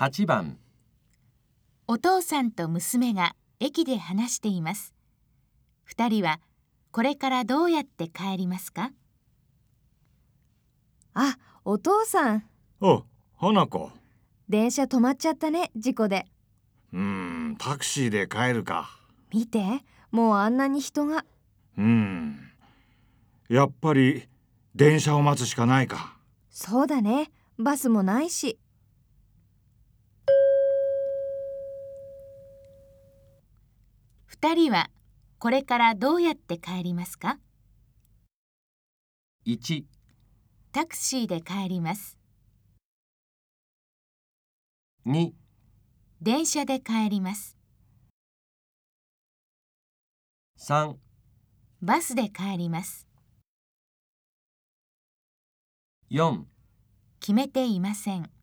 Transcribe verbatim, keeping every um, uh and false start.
はちばん、 お父さんと娘が駅で話しています。二人はこれからどうやって帰りますか？ あ、お父さん。 あ、花子。 電車止まっちゃったね、事故で。 うーん、タクシーで帰るか。 見て、もうあんなに人が。 うーん、やっぱり電車を待つしかないか。 そうだね、バスもないし。 二人はこれからどうやって帰りますか？ いち、 タクシーで帰ります。 に、 電車で帰ります。 さん、 バスで帰ります。 よん、 決めていません。